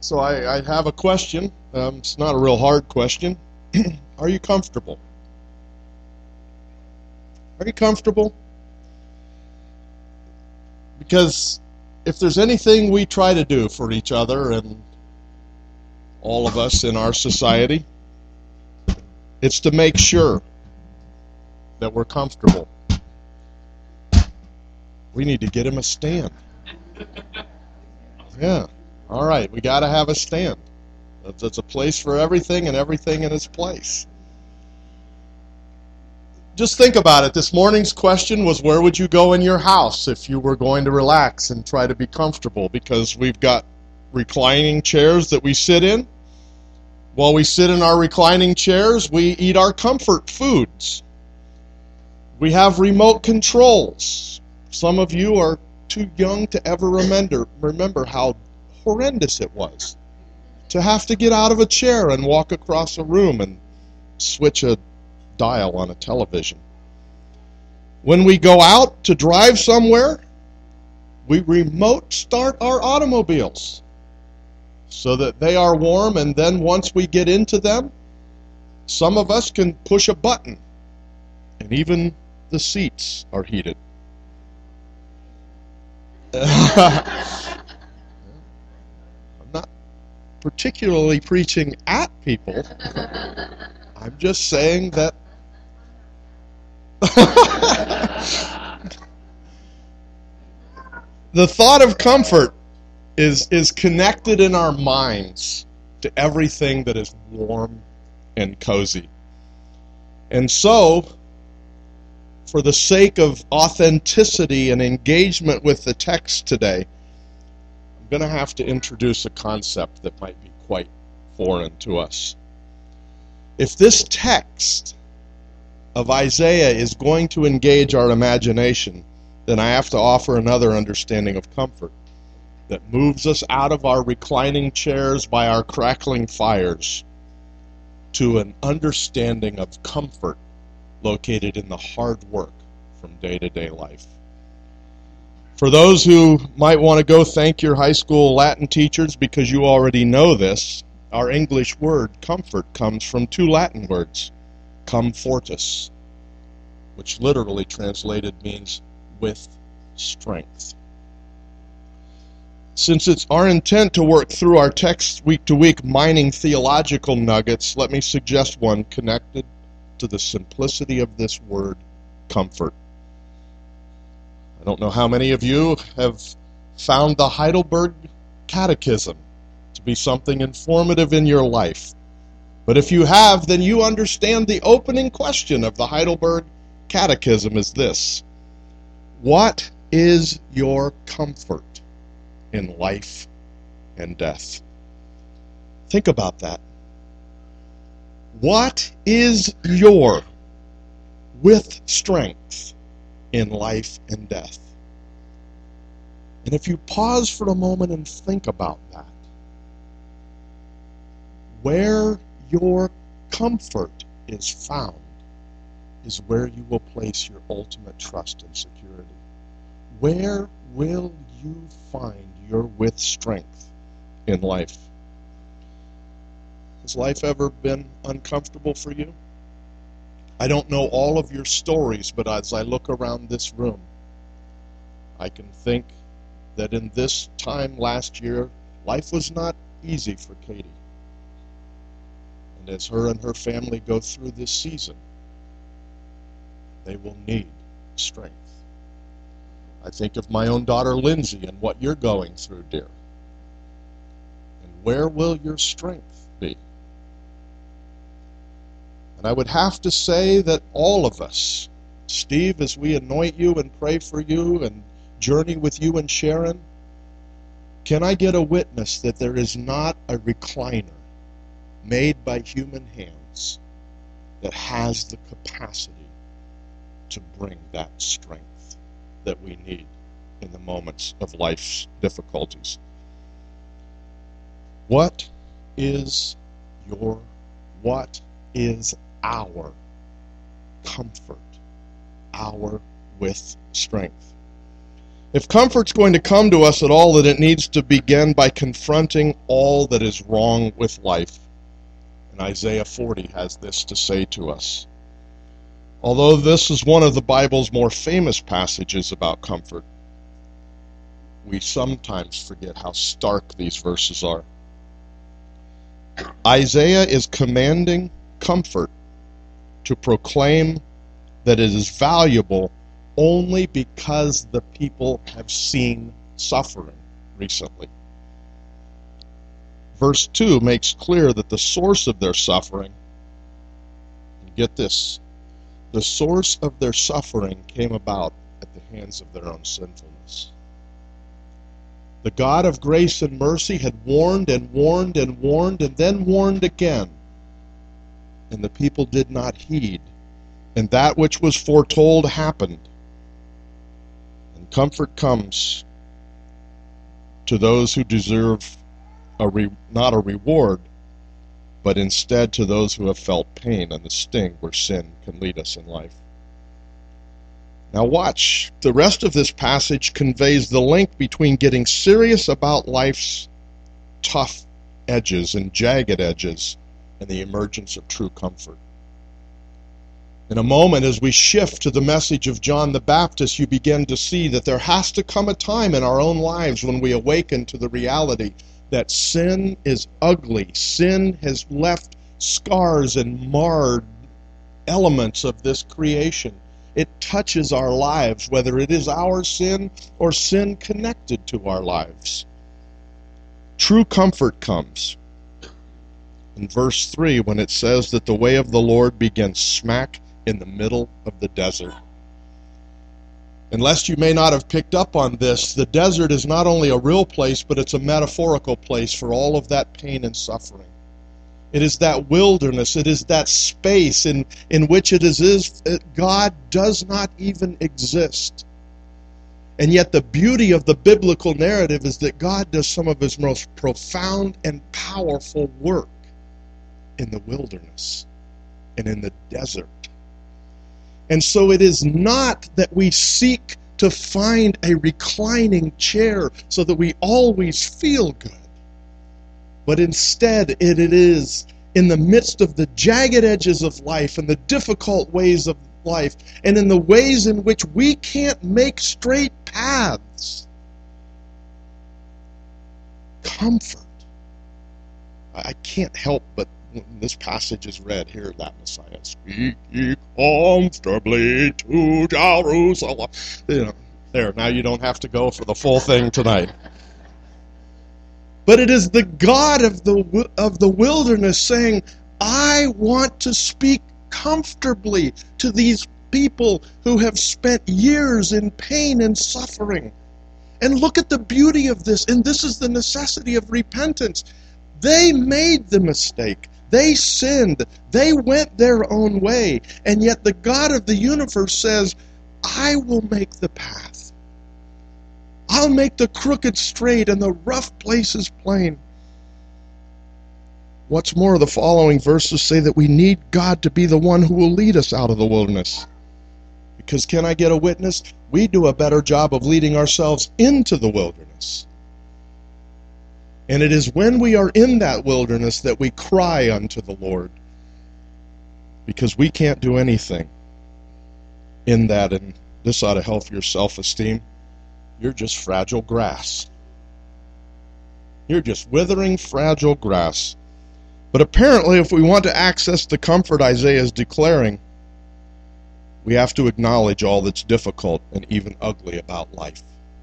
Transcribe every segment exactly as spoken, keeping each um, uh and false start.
So I, I have a question. Um, it's not a real hard question. Are you comfortable? Are you comfortable? Because if there's anything we try to do for each other and all of us in our society, it's to make sure that we're comfortable. We need to get him a stand. Yeah. All right, we got to have a stand. That's a place for everything and everything in its place. Just think about it. This morning's question was, where would you go in your house if you were going to relax and try to be comfortable? Because we've got reclining chairs that we sit in. While we sit in our reclining chairs, we eat our comfort foods. We have remote controls. Some of you are too young to ever remember, remember how horrendous it was to have to get out of a chair and walk across a room and switch a dial on a television. When we go out to drive somewhere, we remote start our automobiles so that they are warm, and then once we get into them, some of us can push a button and even the seats are heated. I'm not particularly preaching at people. I'm just saying that the thought of comfort is, is connected in our minds to everything that is warm and cozy. And so, for the sake of authenticity and engagement with the text today, I'm going to have to introduce a concept that might be quite foreign to us. If this text of Isaiah is going to engage our imagination, then I have to offer another understanding of comfort that moves us out of our reclining chairs by our crackling fires to an understanding of comfort located in the hard work from day-to-day life. For those who might want to go thank your high school Latin teachers because you already know this, our English word comfort comes from two Latin words, comfortus, which literally translated means with strength. Since it's our intent to work through our text week to week mining theological nuggets, let me suggest one connected to the simplicity of this word, comfort. I don't know how many of you have found the Heidelberg Catechism to be something informative in your life. But if you have, then you understand the opening question of the Heidelberg Catechism is this: what is your comfort in life and death? Think about that. What is your with strength in life and death? And if you pause for a moment and think about that, where your comfort is found is where you will place your ultimate trust and security. Where will you find your with strength in life? Has life ever been uncomfortable for you? I don't know all of your stories, but as I look around this room, I can think that in this time last year, life was not easy for Katie. And as her and her family go through this season, they will need strength. I think of my own daughter Lindsay and what you're going through, dear. And where will your strength be? And I would have to say that all of us, Steve, as we anoint you and pray for you and journey with you and Sharon, can I get a witness that there is not a recliner made by human hands that has the capacity to bring that strength that we need in the moments of life's difficulties? What is your, what is our comfort, our with strength? If comfort's going to come to us at all, then it needs to begin by confronting all that is wrong with life. And Isaiah forty has this to say to us. Although this is one of the Bible's more famous passages about comfort, we sometimes forget how stark these verses are. Isaiah is commanding comfort to proclaim that it is valuable only because the people have seen suffering recently. Verse two makes clear that the source of their suffering, and get this, the source of their suffering came about at the hands of their own sinfulness. The God of grace and mercy had warned and warned and warned and then warned again, and the people did not heed, and that which was foretold happened. And comfort comes to those who deserve a re- not a reward, but instead to those who have felt pain and the sting where sin can lead us in life. Now watch, the rest of this passage conveys the link between getting serious about life's tough edges and jagged edges and the emergence of true comfort. In a moment, as we shift to the message of John the Baptist, you begin to see that there has to come a time in our own lives when we awaken to the reality that sin is ugly. Sin has left scars and marred elements of this creation. It touches our lives, whether it is our sin or sin connected to our lives. True comfort comes in verse three when it says that the way of the Lord begins smack in the middle of the desert. Unless you may not have picked up on this, the desert is not only a real place, but it's a metaphorical place for all of that pain and suffering. It is that wilderness, it is that space in, in which it is, is God does not even exist. And yet the beauty of the biblical narrative is that God does some of his most profound and powerful work in the wilderness and in the desert. And so it is not that we seek to find a reclining chair so that we always feel good. But instead, it, it is in the midst of the jagged edges of life and the difficult ways of life and in the ways in which we can't make straight paths. Comfort. I can't help but, when this passage is read, hear that Messiah. Speak ye comfortably to Jerusalem. You know, there, now you don't have to go for the full thing tonight. But it is the God of the of the wilderness saying, I want to speak comfortably to these people who have spent years in pain and suffering. And look at the beauty of this, and this is the necessity of repentance. They made the mistake. They sinned. They went their own way. And yet the God of the universe says, I will make the path. I'll make the crooked straight and the rough places plain. What's more, the following verses say that we need God to be the one who will lead us out of the wilderness. Because can I get a witness? We do a better job of leading ourselves into the wilderness. And it is when we are in that wilderness that we cry unto the Lord. Because we can't do anything in that, and this ought to help your self-esteem. You're just fragile grass. You're just withering, fragile grass. But apparently, if we want to access the comfort Isaiah is declaring, we have to acknowledge all that's difficult and even ugly about life.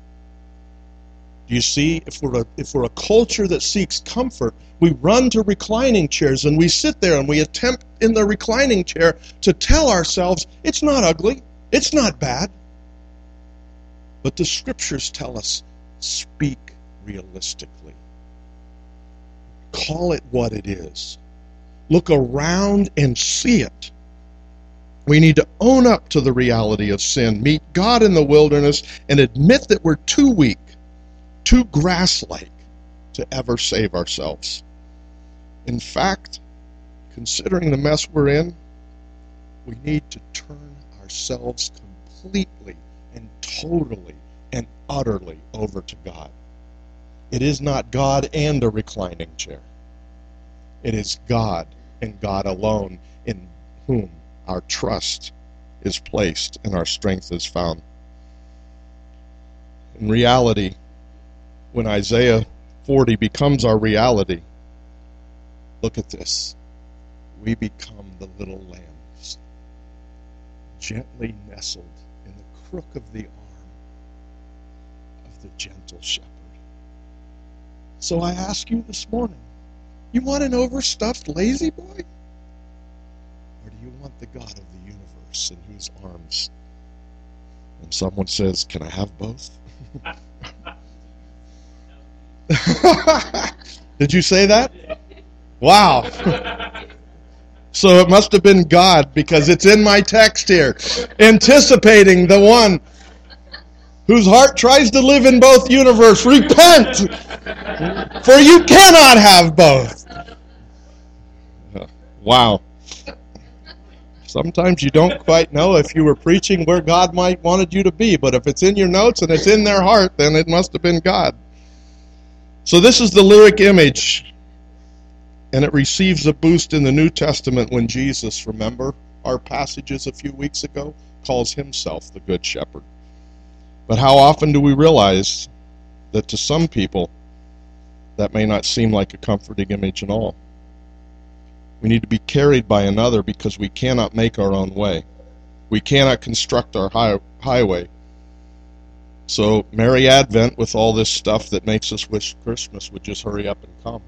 Do you see, if we're a, if we're a culture that seeks comfort, we run to reclining chairs and we sit there and we attempt in the reclining chair to tell ourselves, it's not ugly, it's not bad. But the scriptures tell us, speak realistically. Call it what it is. Look around and see it. We need to own up to the reality of sin, meet God in the wilderness, and admit that we're too weak, too grass-like to ever save ourselves. In fact, considering the mess we're in, we need to turn ourselves completely and totally and utterly over to God. It is not God and a reclining chair. It is God and God alone in whom our trust is placed and our strength is found. In reality, when Isaiah forty becomes our reality, look at this. We become the little lambs, gently nestled in the crook of the arm of the gentle shepherd. So I ask you this morning, you want an overstuffed lazy boy? Or do you want the God of the universe in whose arms? And someone says, can I have both? Did you say that? Wow. So it must have been God, because it's in my text here, anticipating the one whose heart tries to live in both universes. Repent, for you cannot have both. Wow. Sometimes you don't quite know if you were preaching where God might wanted you to be, but if it's in your notes and it's in their heart, then it must have been God. So this is the lyric image, and it receives a boost in the New Testament when Jesus, remember our passages a few weeks ago, calls himself the Good Shepherd. But how often do we realize that to some people that may not seem like a comforting image at all? We need to be carried by another because we cannot make our own way. We cannot construct our high, highway. So Merry Advent with all this stuff that makes us wish Christmas would just hurry up and come.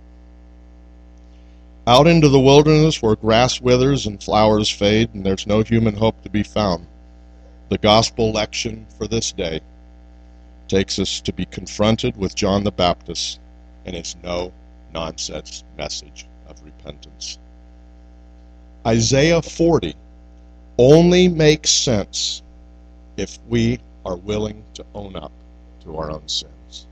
Out into the wilderness where grass withers and flowers fade and there's no human hope to be found, the gospel lection for this day takes us to be confronted with John the Baptist and his no-nonsense message of repentance. Isaiah forty only makes sense if we are willing to own up to our own sins.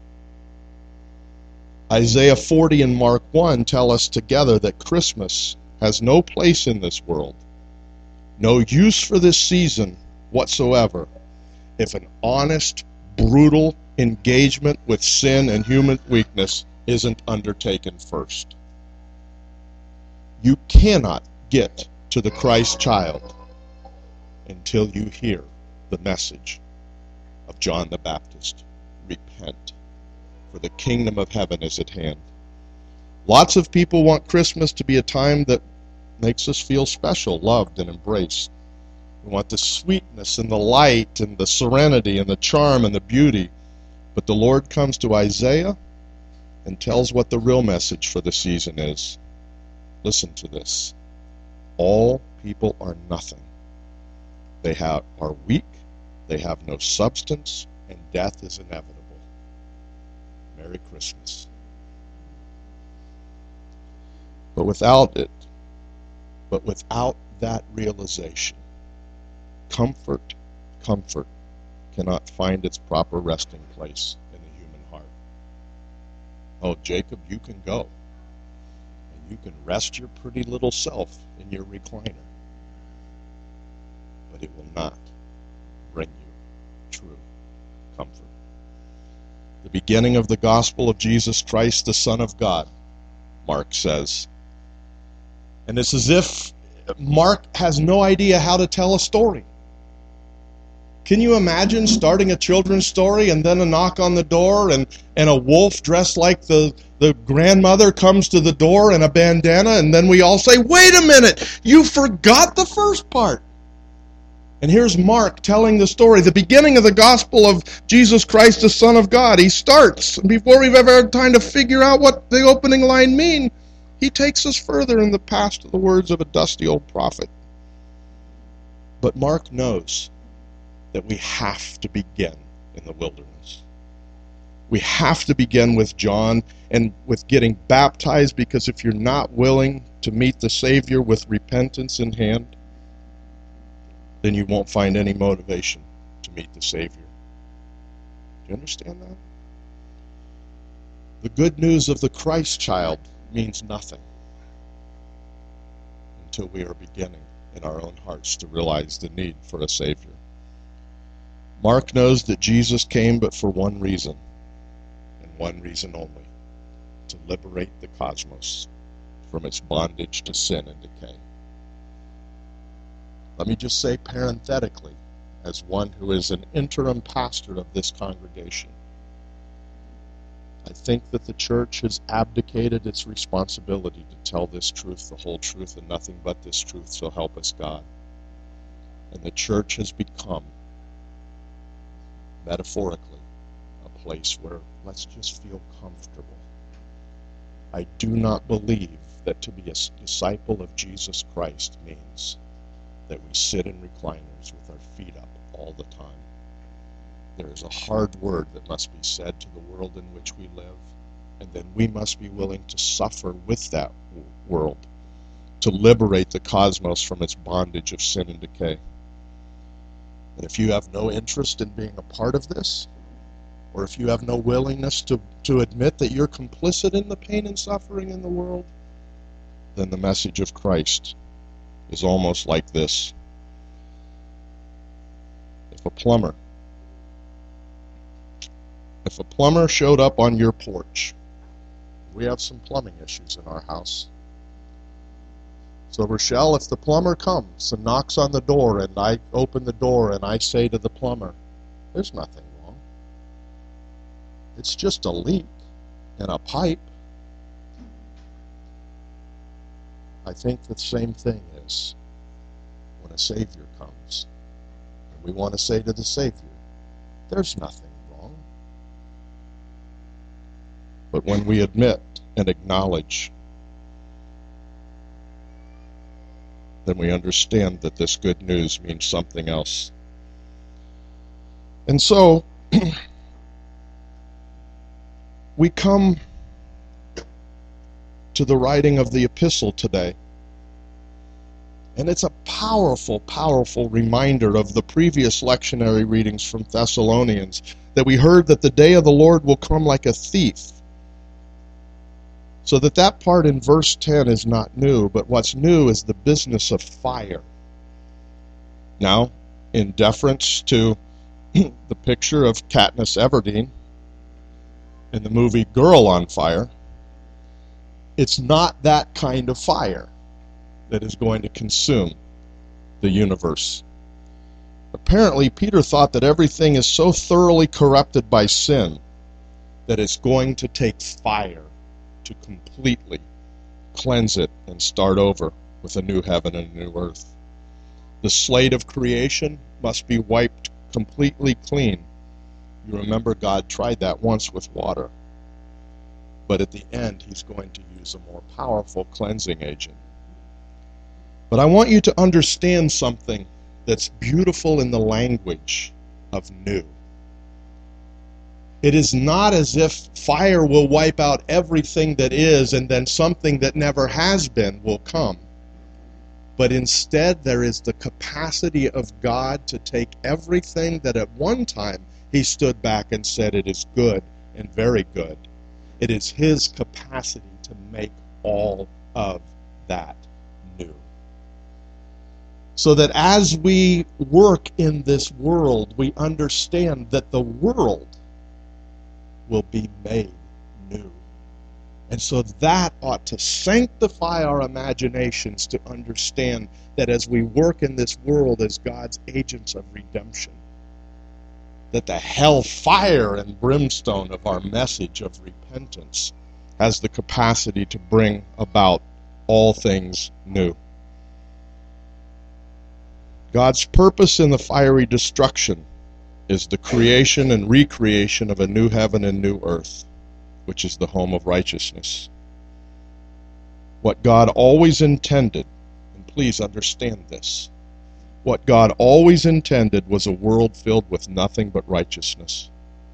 Isaiah forty and Mark one tell us together that Christmas has no place in this world, no use for this season whatsoever, if an honest, brutal engagement with sin and human weakness isn't undertaken first. You cannot get to the Christ child until you hear the message of John the Baptist. Repent, for the kingdom of heaven is at hand. Lots of people want Christmas to be a time that makes us feel special, loved, and embraced. We want the sweetness and the light and the serenity and the charm and the beauty. But the Lord comes to Isaiah and tells what the real message for the season is. Listen to this. All people are nothing. They have, are weak, they have no substance, and death is inevitable. Merry Christmas. But without it, but without that realization, comfort, comfort cannot find its proper resting place in the human heart. Oh, Jacob, you can go. And you can rest your pretty little self in your recliner. But it will not bring you true comfort. The beginning of the gospel of Jesus Christ, the Son of God, Mark says. And it's as if Mark has no idea how to tell a story. Can you imagine starting a children's story and then a knock on the door and, and a wolf dressed like the, the grandmother comes to the door in a bandana, and then we all say, wait a minute, you forgot the first part. And here's Mark telling the story, the beginning of the gospel of Jesus Christ, the Son of God. He starts, before we've ever had time to figure out what the opening line mean, he takes us further in the past to the words of a dusty old prophet. But Mark knows that we have to begin in the wilderness. We have to begin with John and with getting baptized, because if you're not willing to meet the Savior with repentance in hand, then you won't find any motivation to meet the Savior. Do you understand that? The good news of the Christ child means nothing until we are beginning in our own hearts to realize the need for a Savior. Mark knows that Jesus came but for one reason, and one reason only, to liberate the cosmos from its bondage to sin and decay. Let me just say parenthetically, as one who is an interim pastor of this congregation, I think that the church has abdicated its responsibility to tell this truth, the whole truth, and nothing but this truth, so help us God. And the church has become, metaphorically, a place where let's just feel comfortable. I do not believe that to be a disciple of Jesus Christ means that we sit in recliners with our feet up all the time. There is a hard word that must be said to the world in which we live, and then we must be willing to suffer with that world to liberate the cosmos from its bondage of sin and decay. And if you have no interest in being a part of this, or if you have no willingness to, to admit that you're complicit in the pain and suffering in the world, then the message of Christ is almost like this. If a plumber If a plumber showed up on your porch, we have some plumbing issues in our house. So Rochelle, if the plumber comes and knocks on the door and I open the door and I say to the plumber, there's nothing wrong. It's just a leak in a pipe. I think the same thing is when a Savior comes and we want to say to the Savior, there's nothing. But when we admit and acknowledge, then we understand that this good news means something else. And so, we come to the writing of the epistle today. And it's a powerful, powerful reminder of the previous lectionary readings from Thessalonians, that we heard that the day of the Lord will come like a thief. So that that part in verse ten is not new, but what's new is the business of fire. Now, in deference to the picture of Katniss Everdeen in the movie Girl on Fire, it's not that kind of fire that is going to consume the universe. Apparently, Peter thought that everything is so thoroughly corrupted by sin that it's going to take fire to completely cleanse it and start over with a new heaven and a new earth. The slate of creation must be wiped completely clean. You remember God tried that once with water. But at the end, he's going to use a more powerful cleansing agent. But I want you to understand something that's beautiful in the language of new. It is not as if fire will wipe out everything that is and then something that never has been will come. But instead, there is the capacity of God to take everything that at one time he stood back and said it is good and very good. It is his capacity to make all of that new. So that as we work in this world, we understand that the world will be made new. And so that ought to sanctify our imaginations to understand that as we work in this world as God's agents of redemption, that the hellfire and brimstone of our message of repentance has the capacity to bring about all things new. God's purpose in the fiery destruction is the creation and recreation of a new heaven and new earth, which is the home of righteousness. What God always intended, and please understand this, what God always intended was a world filled with nothing but righteousness.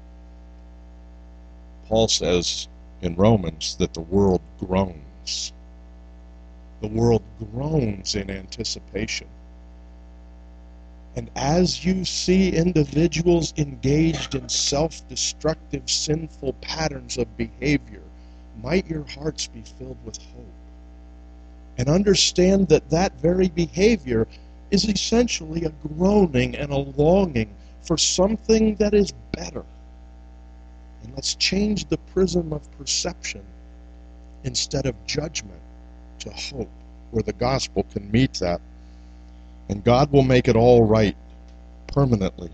Paul says in Romans that the world groans. The world groans in anticipation. And as you see individuals engaged in self-destructive, sinful patterns of behavior, might your hearts be filled with hope. And understand that that very behavior is essentially a groaning and a longing for something that is better. And let's change the prism of perception instead of judgment to hope, where the gospel can meet that. And God will make it all right permanently.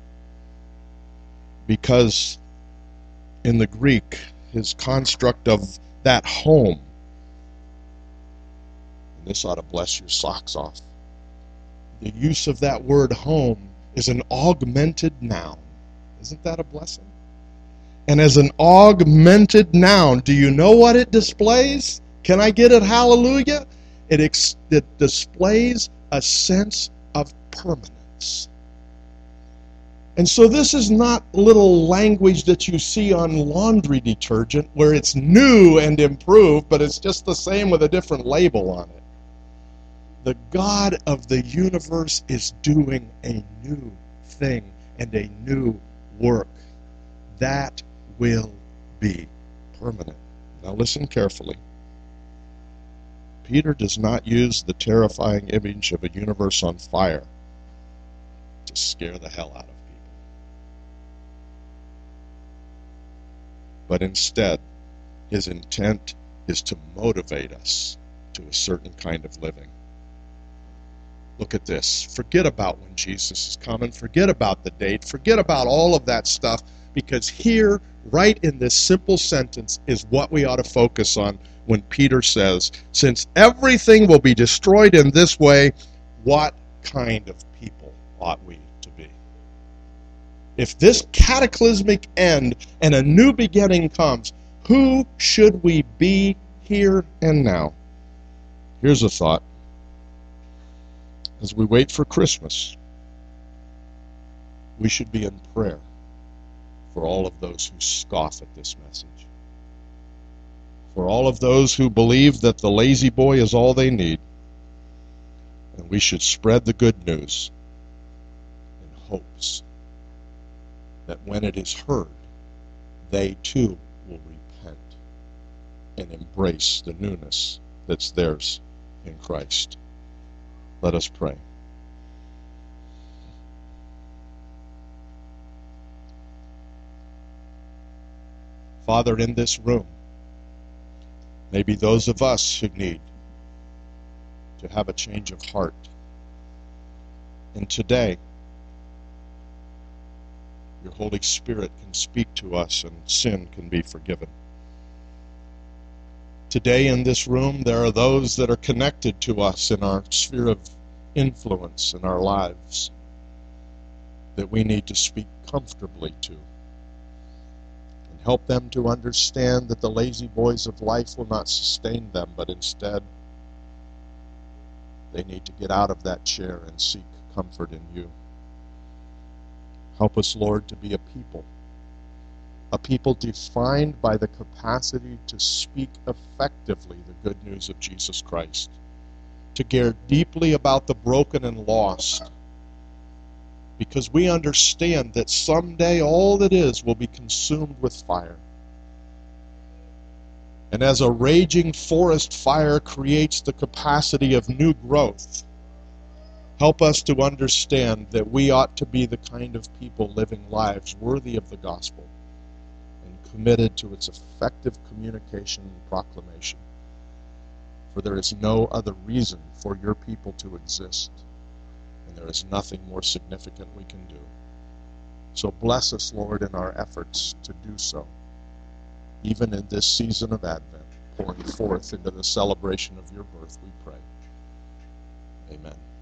Because in the Greek, his construct of that home, and this ought to bless your socks off, the use of that word home is an augmented noun. Isn't that a blessing? And as an augmented noun, do you know what it displays? Can I get it? Hallelujah. It, ex- it displays a sense of permanence. And so this is not little language that you see on laundry detergent where it's new and improved, but it's just the same with a different label on it. The God of the universe is doing a new thing and a new work. That will be permanent. Now listen carefully. Peter does not use the terrifying image of a universe on fire to scare the hell out of people. But instead, his intent is to motivate us to a certain kind of living. Look at this. Forget about when Jesus is coming. Forget about the date. Forget about all of that stuff, because here, right in this simple sentence, is what we ought to focus on when Peter says, since everything will be destroyed in this way, what kind of people ought we to be? If this cataclysmic end and a new beginning comes, who should we be here and now? Here's a thought. As we wait for Christmas, we should be in prayer for all of those who scoff at this message. For all of those who believe that the lazy boy is all they need. And we should spread the good news in hopes that when it is heard, they too will repent and embrace the newness that's theirs in Christ. Let us pray. Father, in this room, maybe those of us who need to have a change of heart. And today, your Holy Spirit can speak to us and sin can be forgiven. Today in this room, there are those that are connected to us in our sphere of influence in our lives that we need to speak comfortably to and help them to understand that the lazy boys of life will not sustain them, but instead they need to get out of that chair and seek comfort in you. Help us, Lord, to be a people A people defined by the capacity to speak effectively the good news of Jesus Christ, to care deeply about the broken and lost, because we understand that someday all that is will be consumed with fire. And as a raging forest fire creates the capacity of new growth, help us to understand that we ought to be the kind of people living lives worthy of the gospel, committed to its effective communication and proclamation. For there is no other reason for your people to exist, and there is nothing more significant we can do. So bless us, Lord, in our efforts to do so, even in this season of Advent, pouring forth into the celebration of your birth, we pray. Amen.